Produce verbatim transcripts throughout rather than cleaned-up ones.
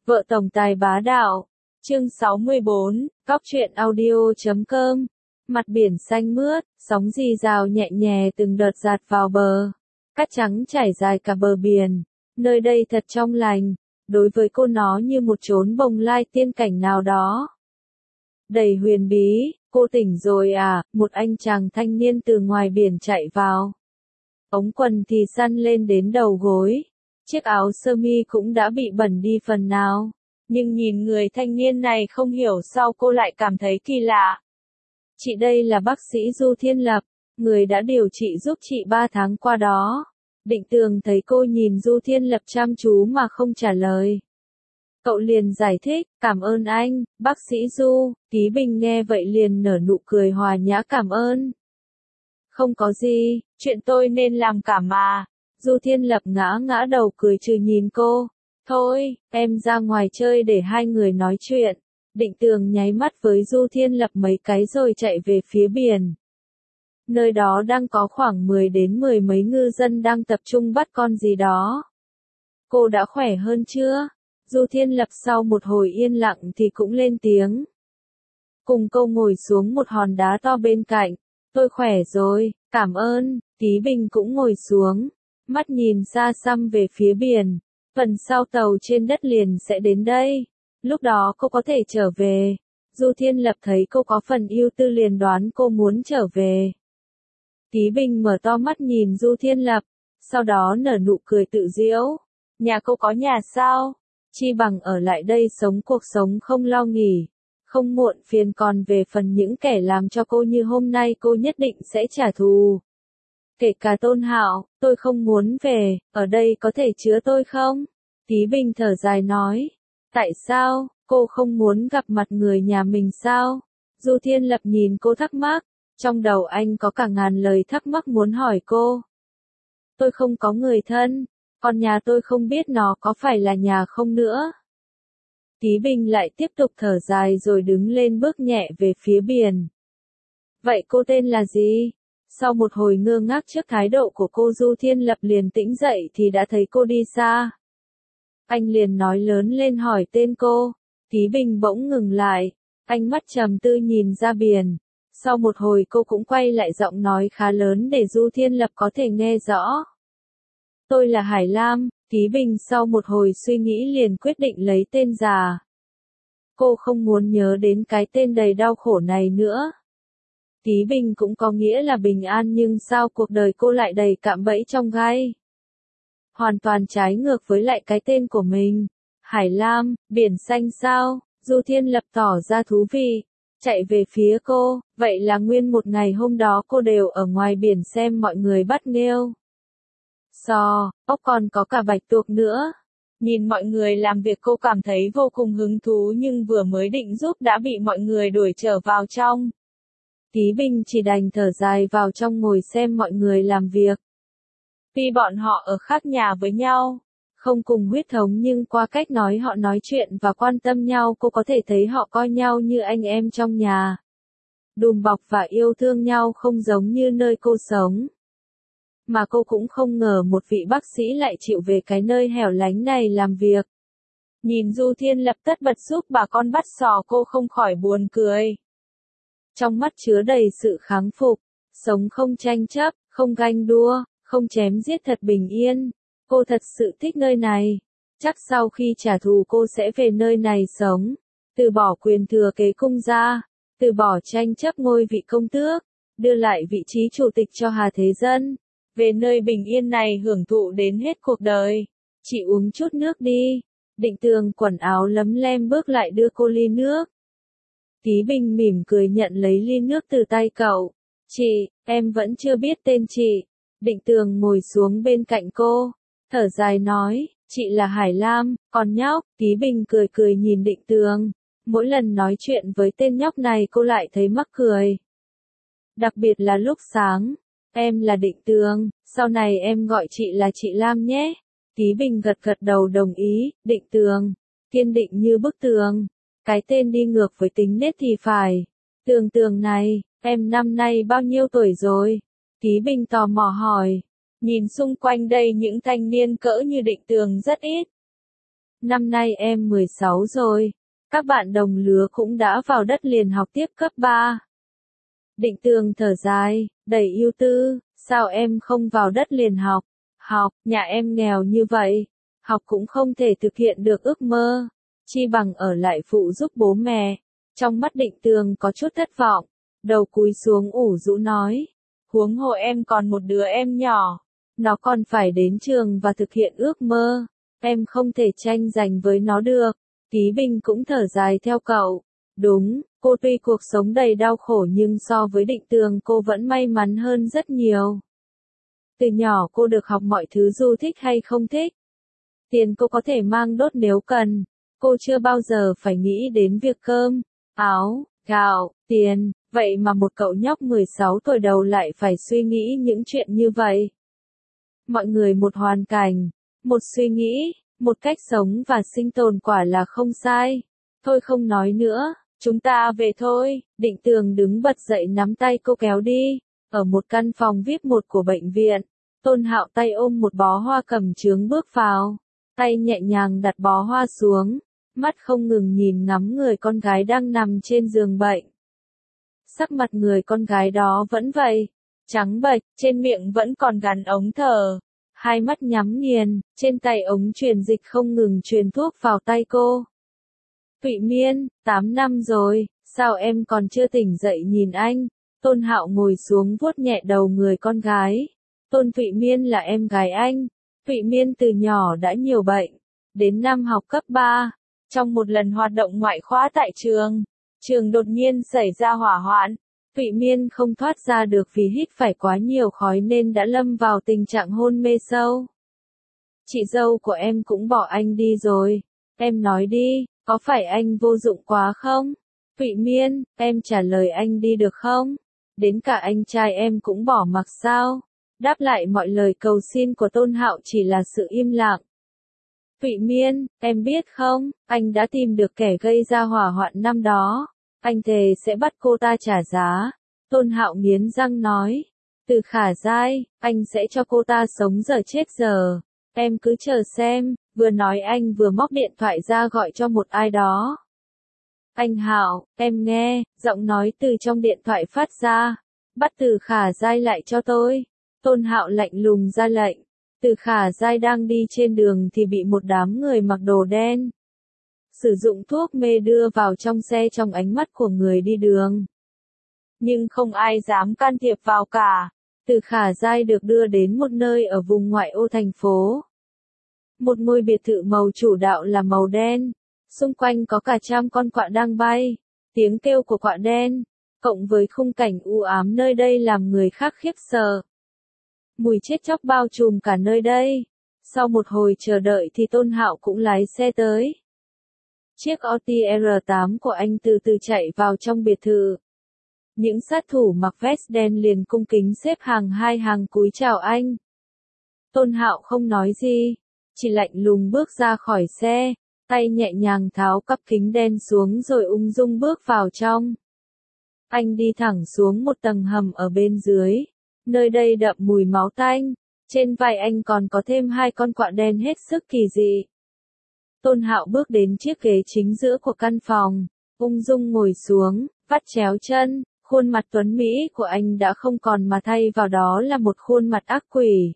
Vợ tổng tài bá đạo. Chương sáu mươi bốn, Cóc truyện audio chấm com. Mặt biển xanh mướt, sóng rì rào nhẹ nhẹ từng đợt dạt vào bờ. Cát trắng trải dài cả bờ biển. Nơi đây thật trong lành. Đối với cô nó như một chốn bồng lai tiên cảnh nào đó. Đầy huyền bí, cô tỉnh rồi à, một anh chàng thanh niên từ ngoài biển chạy vào. Ống quần thì săn lên đến đầu gối. Chiếc áo sơ mi cũng đã bị bẩn đi phần nào. Nhưng nhìn người thanh niên này không hiểu sao cô lại cảm thấy kỳ lạ. Chị đây là bác sĩ Du Thiên Lập, người đã điều trị giúp chị ba tháng qua đó. Định Tường thấy cô nhìn Du Thiên Lập chăm chú mà không trả lời. Cậu liền giải thích, cảm ơn anh, bác sĩ Du. Tí Bình nghe vậy liền nở nụ cười hòa nhã cảm ơn. Không có gì, chuyện tôi nên làm cả mà. Du Thiên Lập ngã ngã đầu cười trừ nhìn cô. Thôi, em ra ngoài chơi để hai người nói chuyện. Định Tường nháy mắt với Du Thiên Lập mấy cái rồi chạy về phía biển. Nơi đó đang có khoảng mười đến mười mấy ngư dân đang tập trung bắt con gì đó. Cô đã khỏe hơn chưa? Du Thiên Lập sau một hồi yên lặng thì cũng lên tiếng. Cùng cô ngồi xuống một hòn đá to bên cạnh. Tôi khỏe rồi, cảm ơn. Tí Bình cũng ngồi xuống. Mắt nhìn xa xăm về phía biển. Phần sau tàu trên đất liền sẽ đến đây. Lúc đó cô có thể trở về. Du Thiên Lập thấy cô có phần ưu tư liền đoán cô muốn trở về. Tí Bình mở to mắt nhìn Du Thiên Lập. Sau đó nở nụ cười tự giễu. Nhà cô có nhà sao? Chi bằng ở lại đây sống cuộc sống không lo nghỉ. Không muộn phiền còn về phần những kẻ làm cho cô như hôm nay cô nhất định sẽ trả thù. Kể cả Tôn Hạo, tôi không muốn về, ở đây có thể chứa tôi không? Tí Bình thở dài nói. Tại sao, cô không muốn gặp mặt người nhà mình sao? Du Thiên Lập nhìn cô thắc mắc, trong đầu anh có cả ngàn lời thắc mắc muốn hỏi cô. Tôi không có người thân, còn nhà tôi không biết nó có phải là nhà không nữa. Tí Bình lại tiếp tục thở dài rồi đứng lên bước nhẹ về phía biển. Vậy cô tên là gì? Sau một hồi ngơ ngác trước thái độ của cô Du Thiên Lập liền tĩnh dậy thì đã thấy cô đi xa. Anh liền nói lớn lên hỏi tên cô. Tí Bình bỗng ngừng lại. Anh mắt trầm tư nhìn ra biển. Sau một hồi cô cũng quay lại giọng nói khá lớn để Du Thiên Lập có thể nghe rõ. Tôi là Hải Lam. Tí Bình sau một hồi suy nghĩ liền quyết định lấy tên già. Cô không muốn nhớ đến cái tên đầy đau khổ này nữa. Tí Bình cũng có nghĩa là bình an nhưng sao cuộc đời cô lại đầy cạm bẫy trong gai. Hoàn toàn trái ngược với lại cái tên của mình. Hải Lam, biển xanh sao? Du Thiên Lập tỏ ra thú vị. Chạy về phía cô, vậy là nguyên một ngày hôm đó cô đều ở ngoài biển xem mọi người bắt nghêu. Sò, ốc còn có cả bạch tuộc nữa. Nhìn mọi người làm việc cô cảm thấy vô cùng hứng thú nhưng vừa mới định giúp đã bị mọi người đuổi trở vào trong. Tí Bình chỉ đành thở dài vào trong ngồi xem mọi người làm việc. Tuy bọn họ ở khác nhà với nhau, không cùng huyết thống nhưng qua cách nói họ nói chuyện và quan tâm nhau cô có thể thấy họ coi nhau như anh em trong nhà. Đùm bọc và yêu thương nhau không giống như nơi cô sống. Mà cô cũng không ngờ một vị bác sĩ lại chịu về cái nơi hẻo lánh này làm việc. Nhìn Du Thiên Lập tất bật giúp bà con bắt sò cô không khỏi buồn cười. Trong mắt chứa đầy sự kháng phục, sống không tranh chấp, không ganh đua, không chém giết thật bình yên. Cô thật sự thích nơi này. Chắc sau khi trả thù cô sẽ về nơi này sống. Từ bỏ quyền thừa kế cung gia. Từ bỏ tranh chấp ngôi vị công tước. Đưa lại vị trí chủ tịch cho Hà Thế Dân. Về nơi bình yên này hưởng thụ đến hết cuộc đời. Chị uống chút nước đi. Định Tường quần áo lấm lem bước lại đưa cô ly nước. Tí Bình mỉm cười nhận lấy ly nước từ tay cậu. Chị, em vẫn chưa biết tên chị. Định Tường ngồi xuống bên cạnh cô. Thở dài nói, chị là Hải Lam, còn nhóc. Tí Bình cười cười nhìn Định Tường. Mỗi lần nói chuyện với tên nhóc này cô lại thấy mắc cười. Đặc biệt là lúc sáng. Em là Định Tường, sau này em gọi chị là chị Lam nhé. Tí Bình gật gật đầu đồng ý. Định Tường, kiên định như bức tường. Cái tên đi ngược với tính nết thì phải. Tường Tường này, em năm nay bao nhiêu tuổi rồi? Tí Bình tò mò hỏi. Nhìn xung quanh đây những thanh niên cỡ như Định Tường rất ít. Năm nay em mười sáu rồi. Các bạn đồng lứa cũng đã vào đất liền học tiếp cấp ba. Định Tường thở dài, đầy ưu tư, sao em không vào đất liền học? Học, nhà em nghèo như vậy, học cũng không thể thực hiện được ước mơ, chi bằng ở lại phụ giúp bố mẹ. Trong mắt Định Tường có chút thất vọng, đầu cúi xuống ủ rũ nói, huống hồ em còn một đứa em nhỏ, nó còn phải đến trường và thực hiện ước mơ, em không thể tranh giành với nó được. Ký Bình cũng thở dài theo cậu, đúng, cô tuy cuộc sống đầy đau khổ nhưng so với Định Tường cô vẫn may mắn hơn rất nhiều. Từ nhỏ cô được học mọi thứ dù thích hay không thích. Tiền cô có thể mang đốt nếu cần, cô chưa bao giờ phải nghĩ đến việc cơm, áo, gạo, tiền, vậy mà một cậu nhóc mười sáu tuổi đầu lại phải suy nghĩ những chuyện như vậy. Mọi người một hoàn cảnh, một suy nghĩ, một cách sống và sinh tồn quả là không sai. Thôi không nói nữa, chúng ta về thôi. Định Tường đứng bật dậy nắm tay cô kéo đi. Ở một căn phòng vi ai pi một của bệnh viện, Tôn Hạo tay ôm một bó hoa cẩm chướng bước vào. Tay nhẹ nhàng đặt bó hoa xuống, mắt không ngừng nhìn ngắm người con gái đang nằm trên giường bệnh. Sắc mặt người con gái đó vẫn vậy, trắng bệch, trên miệng vẫn còn gắn ống thở. Hai mắt nhắm nghiền, trên tay ống truyền dịch không ngừng truyền thuốc vào tay cô. Thụy Miên, tám năm rồi, sao em còn chưa tỉnh dậy nhìn anh? Tôn Hạo ngồi xuống vuốt nhẹ đầu người con gái. Tôn Thụy Miên là em gái anh. Thụy Miên từ nhỏ đã nhiều bệnh. Đến năm học cấp ba, trong một lần hoạt động ngoại khóa tại trường, trường đột nhiên xảy ra hỏa hoạn. Thụy Miên không thoát ra được vì hít phải quá nhiều khói nên đã lâm vào tình trạng hôn mê sâu. Chị dâu của em cũng bỏ anh đi rồi. Em nói đi, có phải anh vô dụng quá không? Thụy Miên, em trả lời anh đi được không? Đến cả anh trai em cũng bỏ mặc sao? Đáp lại mọi lời cầu xin của Tôn Hạo chỉ là sự im lặng. Thụy Miên, em biết không, anh đã tìm được kẻ gây ra hỏa hoạn năm đó. Anh thề sẽ bắt cô ta trả giá. Tôn Hạo nghiến răng nói. Từ Khả Giai, anh sẽ cho cô ta sống giờ chết giờ. Em cứ chờ xem. Vừa nói anh vừa móc điện thoại ra gọi cho một ai đó. Anh Hạo, em nghe, giọng nói từ trong điện thoại phát ra. Bắt Từ Khả Giai lại cho tôi. Tôn Hạo lạnh lùng ra lệnh. Từ Khả Giai đang đi trên đường thì bị một đám người mặc đồ đen sử dụng thuốc mê đưa vào trong xe trong ánh mắt của người đi đường. Nhưng không ai dám can thiệp vào cả. Từ Khả Giai được đưa đến một nơi ở vùng ngoại ô thành phố. Một ngôi biệt thự màu chủ đạo là màu đen. Xung quanh có cả trăm con quạ đang bay. Tiếng kêu của quạ đen, cộng với khung cảnh u ám nơi đây làm người khác khiếp sợ. Mùi chết chóc bao trùm cả nơi đây. Sau một hồi chờ đợi thì Tôn Hạo cũng lái xe tới. Chiếc Audi R tám của anh từ từ chạy vào trong biệt thự. Những sát thủ mặc vest đen liền cung kính xếp hàng hai hàng cúi chào anh. Tôn Hạo không nói gì, chỉ lạnh lùng bước ra khỏi xe, tay nhẹ nhàng tháo cặp kính đen xuống rồi ung dung bước vào trong. Anh đi thẳng xuống một tầng hầm ở bên dưới, nơi đây đậm mùi máu tanh, trên vai anh còn có thêm hai con quạ đen hết sức kỳ dị. Tôn Hạo bước đến chiếc ghế chính giữa của căn phòng, ung dung ngồi xuống, vắt chéo chân, khuôn mặt tuấn mỹ của anh đã không còn mà thay vào đó là một khuôn mặt ác quỷ.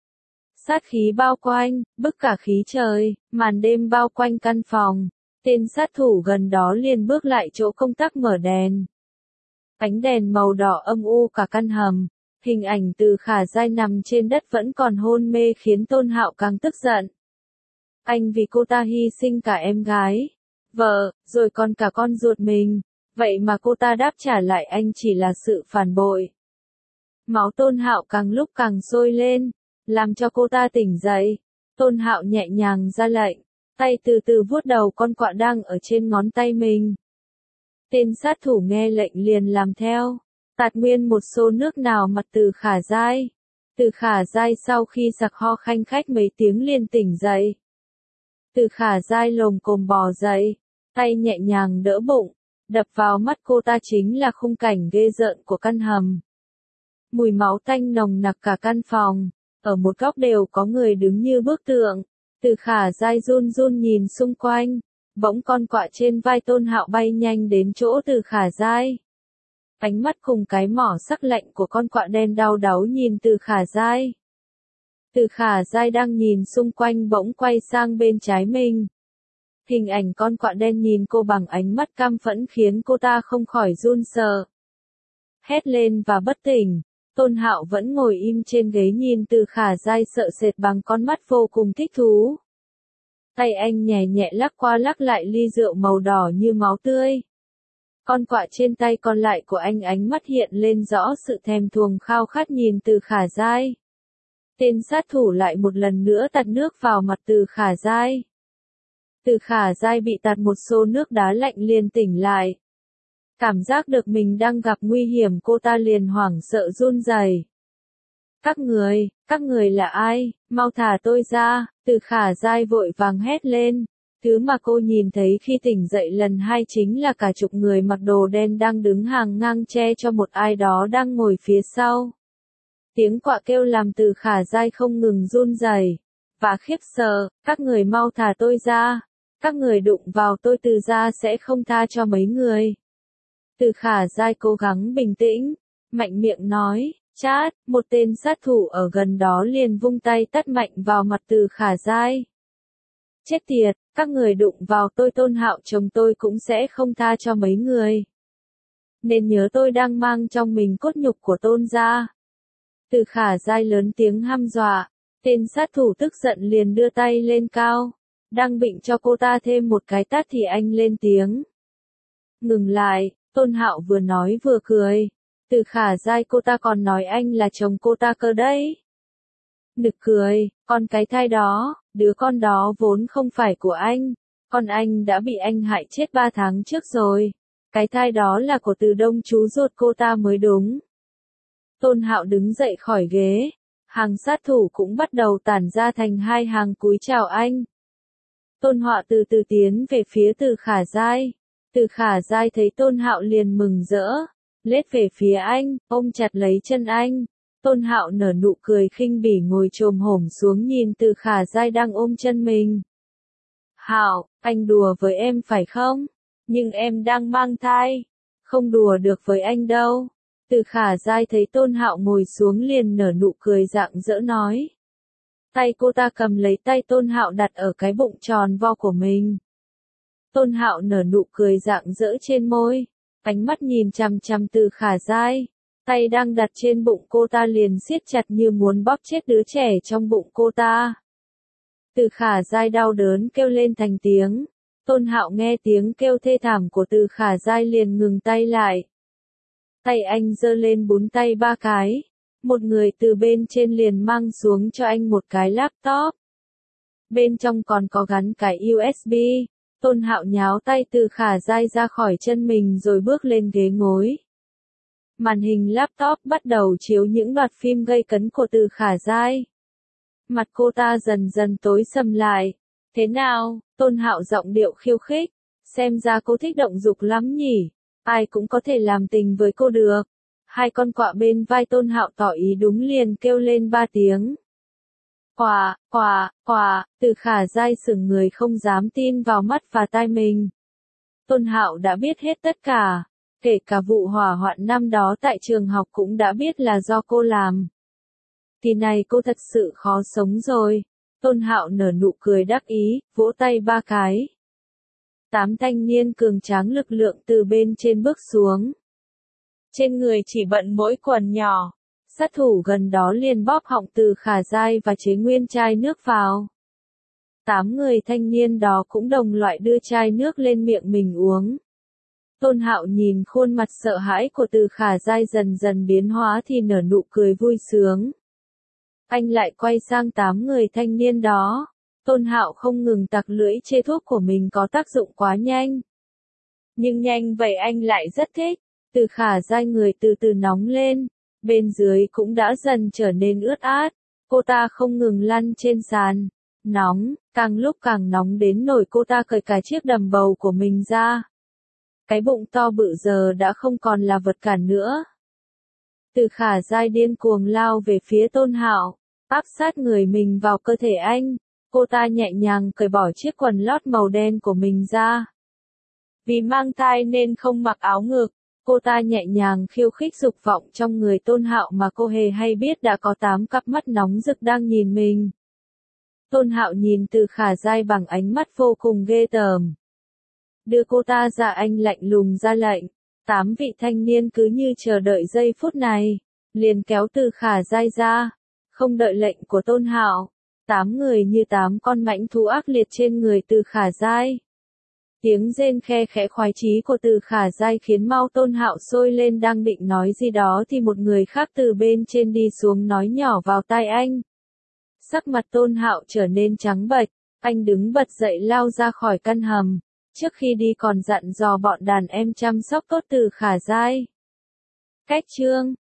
Sát khí bao quanh, bức cả khí trời, màn đêm bao quanh căn phòng, tên sát thủ gần đó liền bước lại chỗ công tắc mở đèn. Ánh đèn màu đỏ âm u cả căn hầm, hình ảnh Từ Khả Giai nằm trên đất vẫn còn hôn mê khiến Tôn Hạo càng tức giận. Anh vì cô ta hy sinh cả em gái, vợ, rồi còn cả con ruột mình, vậy mà cô ta đáp trả lại anh chỉ là sự phản bội. Máu Tôn Hạo càng lúc càng sôi lên, làm cho cô ta tỉnh dậy. Tôn Hạo nhẹ nhàng ra lệnh, tay từ từ vuốt đầu con quạ đang ở trên ngón tay mình. Tên sát thủ nghe lệnh liền làm theo, tạt nguyên một xô nước nào mặt Từ Khả Giai. Từ Khả Giai sau khi sặc ho khanh khách mấy tiếng liền tỉnh dậy. Từ Khả Giai lồm cồm bò dậy, tay nhẹ nhàng đỡ bụng, đập vào mắt cô ta chính là khung cảnh ghê rợn của căn hầm. Mùi máu tanh nồng nặc cả căn phòng, ở một góc đều có người đứng như bức tượng, Từ Khả Giai run run nhìn xung quanh, bỗng con quạ trên vai Tôn Hạo bay nhanh đến chỗ Từ Khả Giai. Ánh mắt cùng cái mỏ sắc lạnh của con quạ đen đau đáu nhìn Từ Khả Giai. Từ Khả Giai đang nhìn xung quanh bỗng quay sang bên trái mình. Hình ảnh con quạ đen nhìn cô bằng ánh mắt căm phẫn khiến cô ta không khỏi run sợ. Hét lên và bất tỉnh. Tôn Hạo vẫn ngồi im trên ghế nhìn Từ Khả Giai sợ sệt bằng con mắt vô cùng thích thú. Tay anh nhẹ nhẹ lắc qua lắc lại ly rượu màu đỏ như máu tươi. Con quạ trên tay còn lại của anh ánh mắt hiện lên rõ sự thèm thuồng khao khát nhìn Từ Khả Giai. Tên sát thủ lại một lần nữa tạt nước vào mặt Từ Khả Giai. Từ Khả Giai bị tạt một xô nước đá lạnh liền tỉnh lại. Cảm giác được mình đang gặp nguy hiểm cô ta liền hoảng sợ run rẩy. Các người, các người là ai, mau thả tôi ra, Từ Khả Giai vội vàng hét lên. Thứ mà cô nhìn thấy khi tỉnh dậy lần hai chính là cả chục người mặc đồ đen đang đứng hàng ngang che cho một ai đó đang ngồi phía sau. Tiếng quạ kêu làm Từ Khả Giai không ngừng run rẩy và khiếp sợ, các người mau thả tôi ra, các người đụng vào tôi Từ ra sẽ không tha cho mấy người. Từ Khả Giai cố gắng bình tĩnh, mạnh miệng nói, chát, một tên sát thủ ở gần đó liền vung tay tát mạnh vào mặt Từ Khả Giai. Chết tiệt, các người đụng vào tôi Tôn Hạo chồng tôi cũng sẽ không tha cho mấy người. Nên nhớ tôi đang mang trong mình cốt nhục của Tôn gia. Từ Khả Giai lớn tiếng hăm dọa, tên sát thủ tức giận liền đưa tay lên cao. Đang định cho cô ta thêm một cái tát thì anh lên tiếng. Ngừng lại, Tôn Hạo vừa nói vừa cười. Từ Khả Giai cô ta còn nói anh là chồng cô ta cơ đấy. Nực cười, con cái thai đó, đứa con đó vốn không phải của anh. Con anh đã bị anh hại chết ba tháng trước rồi. Cái thai đó là của Từ Đông chú ruột cô ta mới đúng. Tôn Hạo đứng dậy khỏi ghế. Hàng sát thủ cũng bắt đầu tản ra thành hai hàng cúi chào anh. Tôn Hạo từ từ tiến về phía Từ Khả Giai. Từ Khả Giai thấy Tôn Hạo liền mừng rỡ. Lết về phía anh, ôm chặt lấy chân anh. Tôn Hạo nở nụ cười khinh bỉ ngồi chồm hổm xuống nhìn Từ Khả Giai đang ôm chân mình. Hạo, anh đùa với em phải không? Nhưng em đang mang thai. Không đùa được với anh đâu. Từ Khả Giai thấy Tôn Hạo ngồi xuống liền nở nụ cười rạng rỡ nói. Tay cô ta cầm lấy tay Tôn Hạo đặt ở cái bụng tròn vo của mình. Tôn Hạo nở nụ cười rạng rỡ trên môi. Ánh mắt nhìn chằm chằm Từ Khả Giai. Tay đang đặt trên bụng cô ta liền siết chặt như muốn bóp chết đứa trẻ trong bụng cô ta. Từ Khả Giai đau đớn kêu lên thành tiếng. Tôn Hạo nghe tiếng kêu thê thảm của Từ Khả Giai liền ngừng tay lại. Tay anh giơ lên búng tay ba cái. Một người từ bên trên liền mang xuống cho anh một cái laptop. Bên trong còn có gắn cái u ét bê. Tôn Hạo nháo tay Từ Khả Giai ra khỏi chân mình rồi bước lên ghế ngồi. Màn hình laptop bắt đầu chiếu những loạt phim gây cấn của Từ Khả Giai. Mặt cô ta dần dần tối sầm lại. Thế nào? Tôn Hạo giọng điệu khiêu khích. Xem ra cô thích động dục lắm nhỉ. Ai cũng có thể làm tình với cô được. Hai con quạ bên vai Tôn Hạo tỏ ý đúng liền kêu lên ba tiếng. Quạ, quạ, quạ, Từ Khả Giai sững người không dám tin vào mắt và tai mình. Tôn Hạo đã biết hết tất cả. Kể cả vụ hỏa hoạn năm đó tại trường học cũng đã biết là do cô làm. Kỳ này cô thật sự khó sống rồi. Tôn Hạo nở nụ cười đắc ý, vỗ tay ba cái. Tám thanh niên cường tráng lực lượng từ bên trên bước xuống. Trên người chỉ bận mỗi quần nhỏ. Sát thủ gần đó liền bóp họng Từ Khả Giai và chế nguyên chai nước vào. Tám người thanh niên đó cũng đồng loại đưa chai nước lên miệng mình uống. Tôn Hạo nhìn khuôn mặt sợ hãi của Từ Khả Giai dần dần biến hóa thì nở nụ cười vui sướng. Anh lại quay sang tám người thanh niên đó. Tôn Hạo không ngừng tặc lưỡi chê thuốc của mình có tác dụng quá nhanh. Nhưng nhanh vậy anh lại rất thích. Từ Khả Giai người từ từ nóng lên. Bên dưới cũng đã dần trở nên ướt át. Cô ta không ngừng lăn trên sàn. Nóng, càng lúc càng nóng đến nỗi cô ta cởi cả chiếc đầm bầu của mình ra. Cái bụng to bự giờ đã không còn là vật cản nữa. Từ Khả Giai điên cuồng lao về phía Tôn Hạo, áp sát người mình vào cơ thể anh. Cô ta nhẹ nhàng cởi bỏ chiếc quần lót màu đen của mình ra. Vì mang thai nên không mặc áo ngực, cô ta nhẹ nhàng khiêu khích dục vọng trong người Tôn Hạo mà cô hề hay biết đã có tám cặp mắt nóng rực đang nhìn mình. Tôn Hạo nhìn Từ Khả Giai bằng ánh mắt vô cùng ghê tởm. Đưa cô ta ra, anh lạnh lùng ra lệnh. Tám vị thanh niên cứ như chờ đợi giây phút này, liền kéo Từ Khả Giai ra, không đợi lệnh của Tôn Hạo. Tám người như tám con mãnh thú ác liệt trên người Từ Khả Giai. Tiếng rên khe khẽ khoái chí của Từ Khả Giai khiến mau Tôn Hạo sôi lên, đang định nói gì đó thì một người khác từ bên trên đi xuống nói nhỏ vào tai anh. Sắc mặt Tôn Hạo trở nên trắng bệch, anh đứng bật dậy lao ra khỏi căn hầm. Trước khi đi còn dặn dò bọn đàn em chăm sóc tốt Từ Khả Giai. Cách chương